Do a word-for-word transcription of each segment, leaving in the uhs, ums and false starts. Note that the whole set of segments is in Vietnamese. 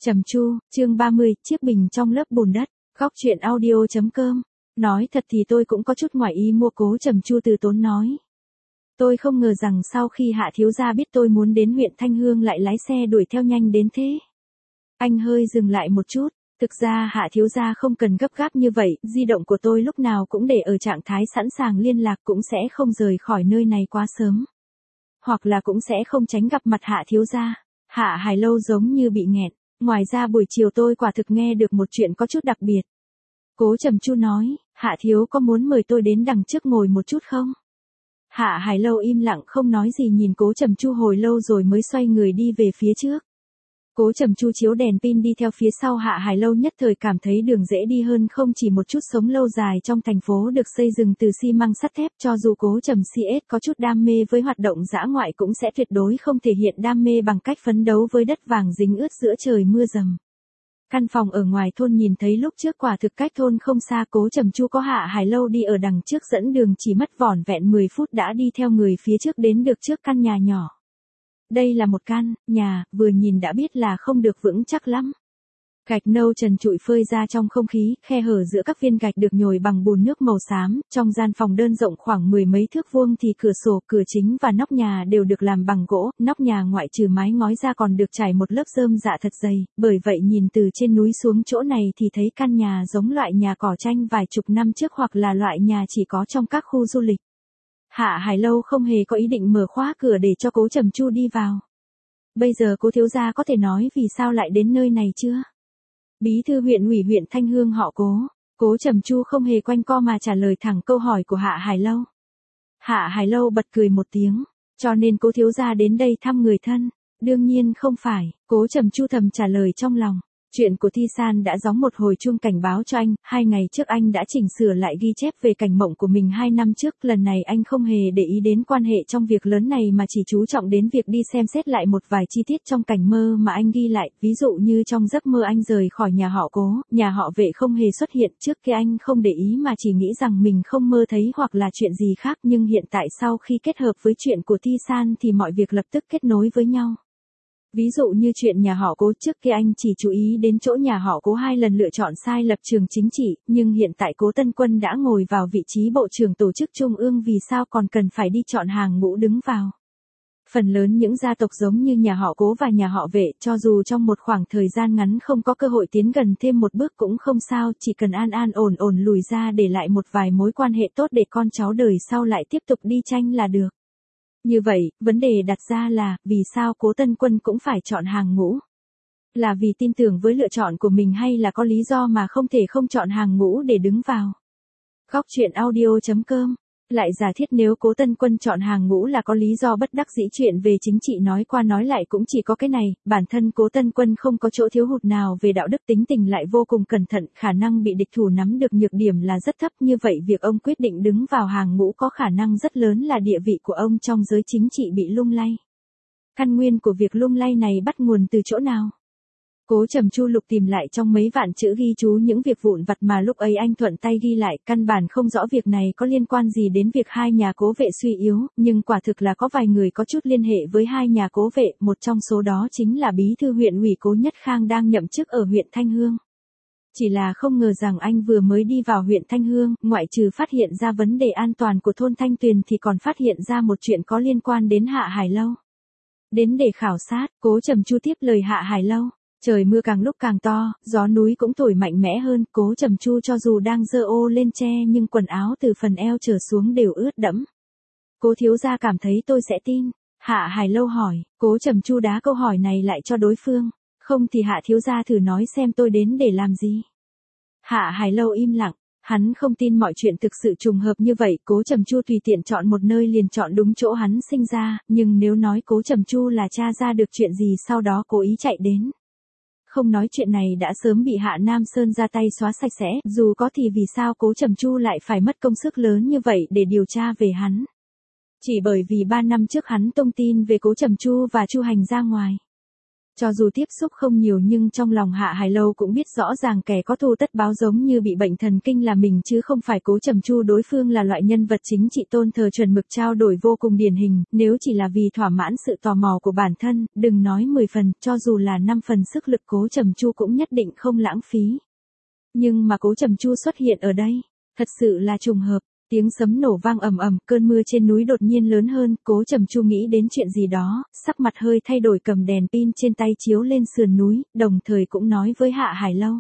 Trầm Chu, chương ba mươi, chiếc bình trong lớp bùn đất, góc truyện audio.com. Nói thật thì tôi cũng có chút ngoài ý mua Cố Trầm Chu từ tốn nói. Tôi không ngờ rằng sau khi Hạ thiếu gia biết tôi muốn đến huyện Thanh Hương lại lái xe đuổi theo nhanh đến thế. Anh hơi dừng lại một chút, thực ra Hạ thiếu gia không cần gấp gáp như vậy, di động của tôi lúc nào cũng để ở trạng thái sẵn sàng liên lạc, cũng sẽ không rời khỏi nơi này quá sớm. Hoặc là cũng sẽ không tránh gặp mặt Hạ thiếu gia. Hạ Hải Lâu giống như bị nghẹn. Ngoài ra buổi chiều tôi quả thực nghe được một chuyện có chút đặc biệt. Cố Trầm Chu nói, Hạ thiếu có muốn mời tôi đến đằng trước ngồi một chút không? Hạ Hải Lâu im lặng không nói gì nhìn Cố Trầm Chu hồi lâu rồi mới xoay người đi về phía trước. Cố Trầm Chu chiếu đèn pin đi theo phía sau Hạ Hải Lâu, nhất thời cảm thấy đường dễ đi hơn, không chỉ một chút sống lâu dài trong thành phố được xây dựng từ xi măng sắt thép, cho dù Cố Trầm xê ét có chút đam mê với hoạt động dã ngoại cũng sẽ tuyệt đối không thể hiện đam mê bằng cách phấn đấu với đất vàng dính ướt giữa trời mưa rầm. Căn phòng ở ngoài thôn nhìn thấy lúc trước quả thực cách thôn không xa, Cố Trầm Chu có Hạ Hải Lâu đi ở đằng trước dẫn đường, chỉ mất vỏn vẹn mười phút đã đi theo người phía trước đến được trước căn nhà nhỏ. Đây là một căn nhà, vừa nhìn đã biết là không được vững chắc lắm. Gạch nâu trần trụi phơi ra trong không khí, khe hở giữa các viên gạch được nhồi bằng bùn nước màu xám, trong gian phòng đơn rộng khoảng mười mấy thước vuông thì cửa sổ, cửa chính và nóc nhà đều được làm bằng gỗ, nóc nhà ngoại trừ mái ngói ra còn được trải một lớp rơm rạ thật dày, bởi vậy nhìn từ trên núi xuống chỗ này thì thấy căn nhà giống loại nhà cỏ tranh vài chục năm trước hoặc là loại nhà chỉ có trong các khu du lịch. Hạ Hải Lâu không hề có ý định mở khóa cửa để cho Cố Trầm Chu đi vào. Bây giờ Cố thiếu gia có thể nói vì sao lại đến nơi này chưa? Bí thư huyện ủy huyện Thanh Hương họ Cố. Cố Trầm Chu không hề quanh co mà trả lời thẳng câu hỏi của Hạ Hải Lâu. Hạ Hải Lâu bật cười một tiếng, cho nên Cố thiếu gia đến đây thăm người thân. Đương nhiên không phải, Cố Trầm Chu thầm trả lời trong lòng. Chuyện của Thi San đã gióng một hồi chuông cảnh báo cho anh, hai ngày trước anh đã chỉnh sửa lại ghi chép về cảnh mộng của mình hai năm trước, lần này anh không hề để ý đến quan hệ trong việc lớn này mà chỉ chú trọng đến việc đi xem xét lại một vài chi tiết trong cảnh mơ mà anh ghi lại, ví dụ như trong giấc mơ anh rời khỏi nhà họ Cố, nhà họ Vệ không hề xuất hiện, trước kia anh không để ý mà chỉ nghĩ rằng mình không mơ thấy hoặc là chuyện gì khác, nhưng hiện tại sau khi kết hợp với chuyện của Thi San thì mọi việc lập tức kết nối với nhau. Ví dụ như chuyện nhà họ Cố, trước kia anh chỉ chú ý đến chỗ nhà họ Cố hai lần lựa chọn sai lập trường chính trị, nhưng hiện tại Cố Tân Quân đã ngồi vào vị trí bộ trưởng tổ chức trung ương, vì sao còn cần phải đi chọn hàng ngũ đứng vào. Phần lớn những gia tộc giống như nhà họ Cố và nhà họ Vệ, cho dù trong một khoảng thời gian ngắn không có cơ hội tiến gần thêm một bước cũng không sao, chỉ cần an an ổn ổn lùi ra để lại một vài mối quan hệ tốt để con cháu đời sau lại tiếp tục đi tranh là được. Như vậy, vấn đề đặt ra là, vì sao Cố Tân Quân cũng phải chọn hàng ngũ? Là vì tin tưởng với lựa chọn của mình hay là có lý do mà không thể không chọn hàng ngũ để đứng vào? Góc truyện audio.com. Lại giả thiết nếu Cố Tân Quân chọn hàng ngũ là có lý do bất đắc dĩ, chuyện về chính trị nói qua nói lại cũng chỉ có cái này, bản thân Cố Tân Quân không có chỗ thiếu hụt nào về đạo đức, tính tình lại vô cùng cẩn thận, khả năng bị địch thủ nắm được nhược điểm là rất thấp, như vậy việc ông quyết định đứng vào hàng ngũ có khả năng rất lớn là địa vị của ông trong giới chính trị bị lung lay. Căn nguyên của việc lung lay này bắt nguồn từ chỗ nào? Cố Trầm Chu lục tìm lại trong mấy vạn chữ ghi chú những việc vụn vặt mà lúc ấy anh thuận tay ghi lại, căn bản không rõ việc này có liên quan gì đến việc hai nhà Cố Vệ suy yếu, nhưng quả thực là có vài người có chút liên hệ với hai nhà Cố Vệ, một trong số đó chính là bí thư huyện ủy Cố Nhất Khang đang nhậm chức ở huyện Thanh Hương. Chỉ là không ngờ rằng anh vừa mới đi vào huyện Thanh Hương, ngoại trừ phát hiện ra vấn đề an toàn của thôn Thanh Tuyền thì còn phát hiện ra một chuyện có liên quan đến Hạ Hải Lâu. Đến để khảo sát, Cố Trầm Chu tiếp lời Hạ Hải Lâu. Trời mưa càng lúc càng to, gió núi cũng thổi mạnh mẽ hơn, Cố Trầm Chu cho dù đang giơ ô lên che nhưng quần áo từ phần eo trở xuống đều ướt đẫm. Cố thiếu gia cảm thấy tôi sẽ tin? Hạ Hải Lâu hỏi. Cố Trầm Chu đá câu hỏi này lại cho đối phương. Không thì Hạ thiếu gia thử nói xem tôi đến để làm gì? Hạ Hải Lâu im lặng. Hắn không tin mọi chuyện thực sự trùng hợp như vậy, Cố Trầm Chu tùy tiện chọn một nơi liền chọn đúng chỗ hắn sinh ra, nhưng nếu nói Cố Trầm Chu là tra ra được chuyện gì sau đó cố ý chạy đến. Không nói chuyện này đã sớm bị Hạ Nam Sơn ra tay xóa sạch sẽ, dù có thì vì sao Cố Trầm Chu lại phải mất công sức lớn như vậy để điều tra về hắn? Chỉ bởi vì ba năm trước hắn tung tin về Cố Trầm Chu và Chu Hành ra ngoài. Cho dù tiếp xúc không nhiều nhưng trong lòng Hạ Hải Lâu cũng biết rõ ràng kẻ có thù tất báo giống như bị bệnh thần kinh là mình chứ không phải Cố Trầm Chu. Đối phương là loại nhân vật chính trị tôn thờ chuẩn mực trao đổi vô cùng điển hình, nếu chỉ là vì thỏa mãn sự tò mò của bản thân, đừng nói mười phần, cho dù là năm phần sức lực Cố Trầm Chu cũng nhất định không lãng phí. Nhưng mà Cố Trầm Chu xuất hiện ở đây, thật sự là trùng hợp. Tiếng sấm nổ vang ầm ầm, cơn mưa trên núi đột nhiên lớn hơn, Cố Trầm Chu nghĩ đến chuyện gì đó, sắc mặt hơi thay đổi, cầm đèn pin trên tay chiếu lên sườn núi, đồng thời cũng nói với Hạ Hải Lâu.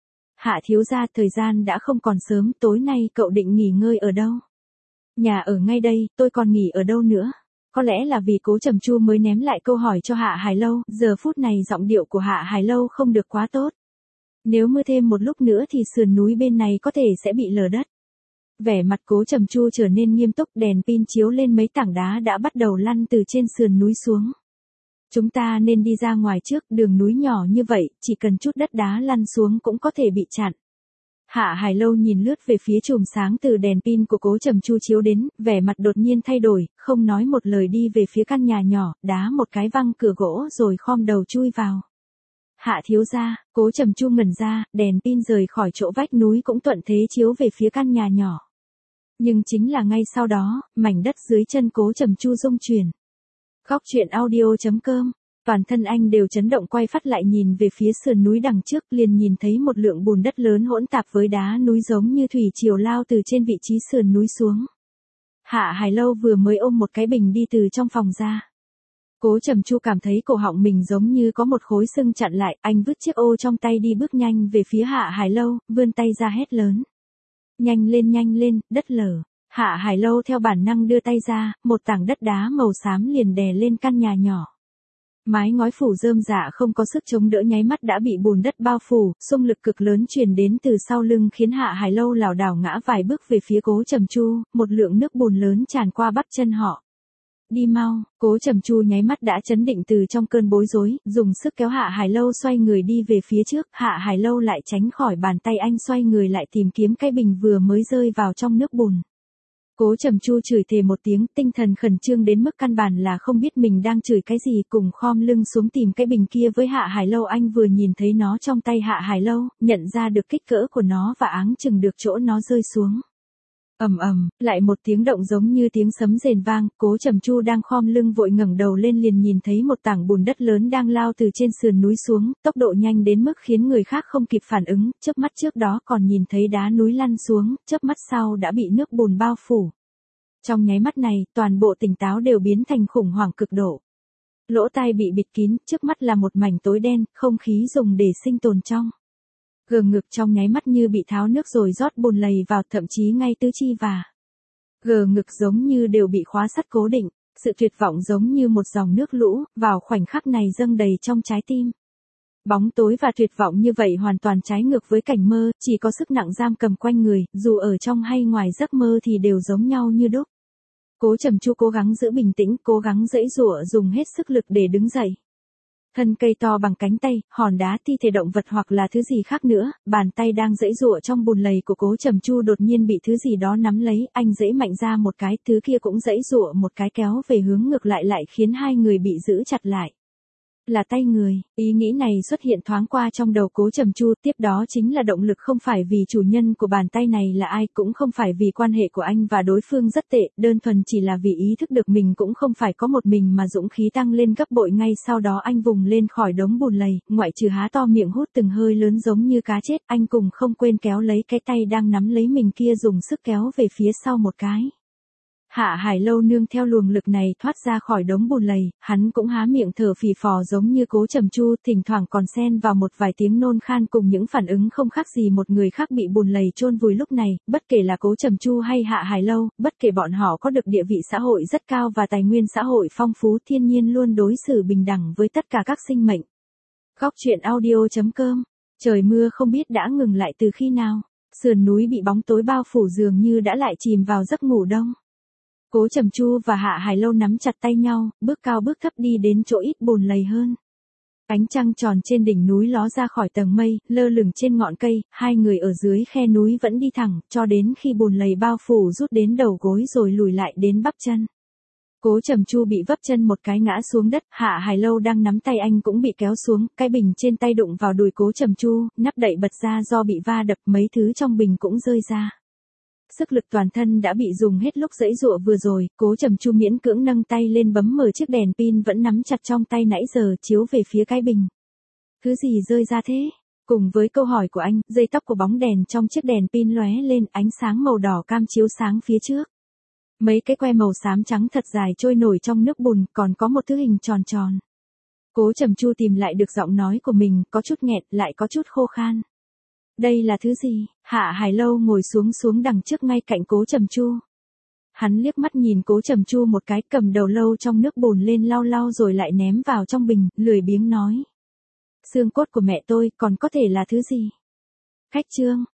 Hạ thiếu gia, thời gian đã không còn sớm, tối nay cậu định nghỉ ngơi ở đâu? Nhà ở ngay đây, tôi còn nghỉ ở đâu nữa? Có lẽ là vì Cố Trầm Chu mới ném lại câu hỏi cho Hạ Hải Lâu, giờ phút này giọng điệu của Hạ Hải Lâu không được quá tốt. Nếu mưa thêm một lúc nữa thì sườn núi bên này có thể sẽ bị lở đất. Vẻ mặt Cố Trầm Chu trở nên nghiêm túc, đèn pin chiếu lên mấy tảng đá đã bắt đầu lăn từ trên sườn núi xuống. Chúng ta nên đi ra ngoài trước, đường núi nhỏ như vậy, chỉ cần chút đất đá lăn xuống cũng có thể bị chặn. Hạ Hải Lâu nhìn lướt về phía chùm sáng từ đèn pin của Cố Trầm Chu chiếu đến, vẻ mặt đột nhiên thay đổi, không nói một lời đi về phía căn nhà nhỏ, đá một cái văng cửa gỗ rồi khom đầu chui vào. Hạ thiếu gia, Cố Trầm Chu ngẩn ra, đèn pin rời khỏi chỗ vách núi cũng thuận thế chiếu về phía căn nhà nhỏ. Nhưng chính là ngay sau đó, mảnh đất dưới chân Cố Trầm Chu rung chuyển. Góc truyện audio chấm com, toàn thân anh đều chấn động, quay phát lại nhìn về phía sườn núi đằng trước, liền nhìn thấy một lượng bùn đất lớn hỗn tạp với đá núi giống như thủy triều lao từ trên vị trí sườn núi xuống. Hạ Hải Lâu vừa mới ôm một cái bình đi từ trong phòng ra. Cố Trầm Chu cảm thấy cổ họng mình giống như có một khối sưng chặn lại, anh vứt chiếc ô trong tay đi bước nhanh về phía Hạ Hải Lâu, vươn tay ra hét lớn. Nhanh lên nhanh lên, đất lở. Hạ Hải Lâu theo bản năng đưa tay ra, một tảng đất đá màu xám liền đè lên căn nhà nhỏ. Mái ngói phủ rơm rạ không có sức chống đỡ, nháy mắt đã bị bùn đất bao phủ, xung lực cực lớn truyền đến từ sau lưng khiến Hạ Hải Lâu lảo đảo ngã vài bước về phía Cố Trầm Chu, một lượng nước bùn lớn tràn qua bắp chân họ. Đi mau, Cố Trầm Chu nháy mắt đã chấn định từ trong cơn bối rối, dùng sức kéo Hạ Hải Lâu xoay người đi về phía trước, Hạ Hải Lâu lại tránh khỏi bàn tay anh, xoay người lại tìm kiếm cái bình vừa mới rơi vào trong nước bùn. Cố Trầm Chu chửi thề một tiếng, tinh thần khẩn trương đến mức căn bản là không biết mình đang chửi cái gì, cùng khom lưng xuống tìm cái bình kia với Hạ Hải Lâu. Anh vừa nhìn thấy nó trong tay Hạ Hải Lâu, nhận ra được kích cỡ của nó và áng chừng được chỗ nó rơi xuống. Ầm ầm, lại một tiếng động giống như tiếng sấm rền vang, Cố Trầm Chu đang khom lưng vội ngẩng đầu lên liền nhìn thấy một tảng bùn đất lớn đang lao từ trên sườn núi xuống, tốc độ nhanh đến mức khiến người khác không kịp phản ứng, chớp mắt trước đó còn nhìn thấy đá núi lăn xuống, chớp mắt sau đã bị nước bùn bao phủ. Trong nháy mắt này, toàn bộ tỉnh táo đều biến thành khủng hoảng cực độ. Lỗ tai bị bịt kín, trước mắt là một mảnh tối đen, không khí dùng để sinh tồn trong. Gờ ngực trong nháy mắt như bị tháo nước rồi rót bùn lầy vào, thậm chí ngay tứ chi và gờ ngực giống như đều bị khóa sắt cố định, sự tuyệt vọng giống như một dòng nước lũ, vào khoảnh khắc này dâng đầy trong trái tim. Bóng tối và tuyệt vọng như vậy hoàn toàn trái ngược với cảnh mơ, chỉ có sức nặng giam cầm quanh người, dù ở trong hay ngoài giấc mơ thì đều giống nhau như đúc. Cố Trầm Chu cố gắng giữ bình tĩnh, cố gắng giãy giụa, dùng hết sức lực để đứng dậy. Thân cây to bằng cánh tay, hòn đá, thi thể động vật hoặc là thứ gì khác nữa, bàn tay đang giãy giụa trong bùn lầy của Cố Trầm Chu đột nhiên bị thứ gì đó nắm lấy, anh giãy mạnh ra một cái, thứ kia cũng giãy giụa một cái kéo về hướng ngược lại lại khiến hai người bị giữ chặt lại. Là tay người, ý nghĩ này xuất hiện thoáng qua trong đầu Cố Trầm Chu, tiếp đó chính là động lực, không phải vì chủ nhân của bàn tay này là ai, cũng không phải vì quan hệ của anh và đối phương rất tệ, đơn thuần chỉ là vì ý thức được mình cũng không phải có một mình mà dũng khí tăng lên gấp bội. Ngay sau đó anh vùng lên khỏi đống bùn lầy, ngoại trừ há to miệng hút từng hơi lớn giống như cá chết, anh cùng không quên kéo lấy cái tay đang nắm lấy mình kia, dùng sức kéo về phía sau một cái. Hạ Hải Lâu nương theo luồng lực này thoát ra khỏi đống bùn lầy, hắn cũng há miệng thở phì phò giống như Cố Trầm Chu, thỉnh thoảng còn xen vào một vài tiếng nôn khan cùng những phản ứng không khác gì một người khác bị bùn lầy chôn vùi. Lúc này, bất kể là Cố Trầm Chu hay Hạ Hải Lâu, bất kể bọn họ có được địa vị xã hội rất cao và tài nguyên xã hội phong phú, thiên nhiên luôn đối xử bình đẳng với tất cả các sinh mệnh. Góc truyện audio chấm com. Trời mưa không biết đã ngừng lại từ khi nào, sườn núi bị bóng tối bao phủ dường như đã lại chìm vào giấc ngủ đông. Cố Trầm Chu và Hạ Hải Lâu nắm chặt tay nhau, bước cao bước thấp đi đến chỗ ít bùn lầy hơn. Ánh trăng tròn trên đỉnh núi ló ra khỏi tầng mây, lơ lửng trên ngọn cây, hai người ở dưới khe núi vẫn đi thẳng, cho đến khi bùn lầy bao phủ rút đến đầu gối rồi lùi lại đến bắp chân. Cố Trầm Chu bị vấp chân một cái ngã xuống đất, Hạ Hải Lâu đang nắm tay anh cũng bị kéo xuống, cái bình trên tay đụng vào đùi Cố Trầm Chu, nắp đậy bật ra do bị va đập, mấy thứ trong bình cũng rơi ra. Sức lực toàn thân đã bị dùng hết lúc giãy giụa vừa rồi, Cố Trầm Chu miễn cưỡng nâng tay lên bấm mở chiếc đèn pin vẫn nắm chặt trong tay nãy giờ, chiếu về phía cái bình. Thứ gì rơi ra thế? Cùng với câu hỏi của anh, dây tóc của bóng đèn trong chiếc đèn pin lóe lên, ánh sáng màu đỏ cam chiếu sáng phía trước. Mấy cái que màu xám trắng thật dài trôi nổi trong nước bùn, còn có một thứ hình tròn tròn. Cố Trầm Chu tìm lại được giọng nói của mình, có chút nghẹt, lại có chút khô khan. Đây là thứ gì? Hạ Hải Lâu ngồi xuống xuống đằng trước ngay cạnh Cố Trầm Chu. Hắn liếc mắt nhìn Cố Trầm Chu một cái, cầm đầu lâu trong nước bùn lên lau lau rồi lại ném vào trong bình, lười biếng nói. Xương cốt của mẹ tôi, còn có thể là thứ gì? Khách trương,